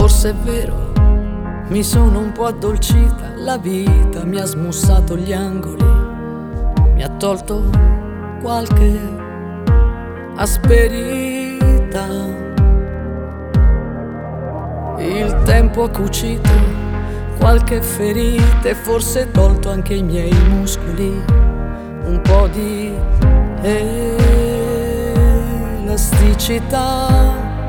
Forse è vero, mi sono un po' addolcita, la vita mi ha smussato gli angoli, mi ha tolto qualche asperità. Il tempo ha cucito qualche ferita e forse tolto anche i miei muscoli un po' di elasticità.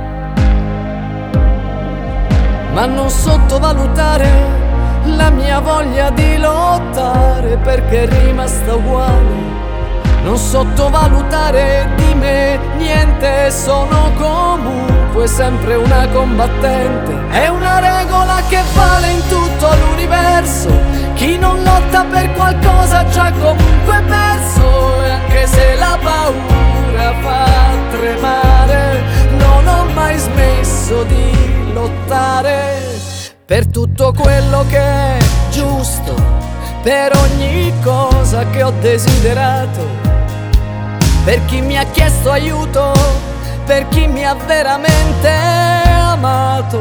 Ma non sottovalutare la mia voglia di lottare, perché è rimasta uguale. Non sottovalutare di me niente, sono comunque sempre una combattente. È una regola che vale in tutto l'universo: chi non lotta per qualcosa ha già comunque perso. E anche se la paura fa tremare, non ho mai smesso di lottare per tutto quello che è giusto, per ogni cosa che ho desiderato, per chi mi ha chiesto aiuto, per chi mi ha veramente amato.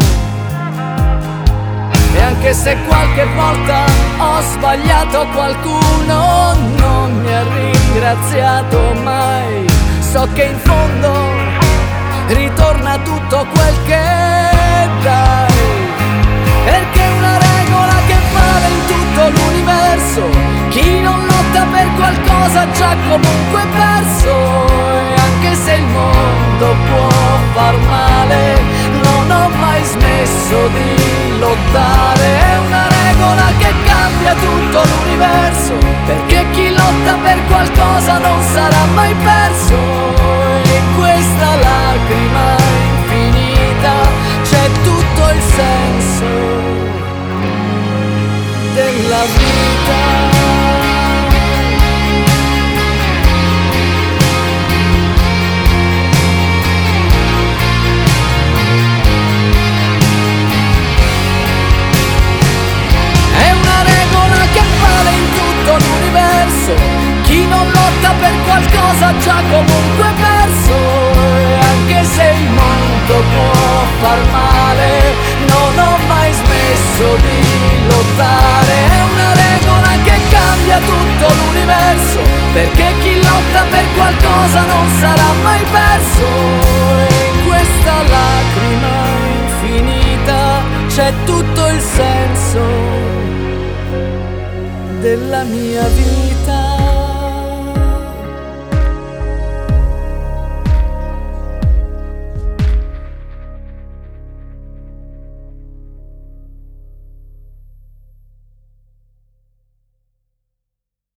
E anche se qualche volta ho sbagliato qualcuno, non mi ha ringraziato mai, so che in fondo ritorna tutto quel che dai. Perché è una regola che vale in tutto l'universo: chi non lotta per qualcosa ha già comunque perso. E anche se il mondo può far male, non ho mai smesso di lottare. È una regola che cambia tutto l'universo, perché chi lotta per qualcosa non sarà mai perso. E in questa lacrima infinita c'è tutto il senso della vita. È una regola che vale in tutto l'universo: chi non lotta per qualcosa ha già comunque perso. E anche se il mondo può far male, non ho mai smesso di lottare. È una regola che cambia tutto l'universo, perché chi lotta per qualcosa non sarà mai perso. E in questa lacrima infinita c'è tutto il senso della mia vita.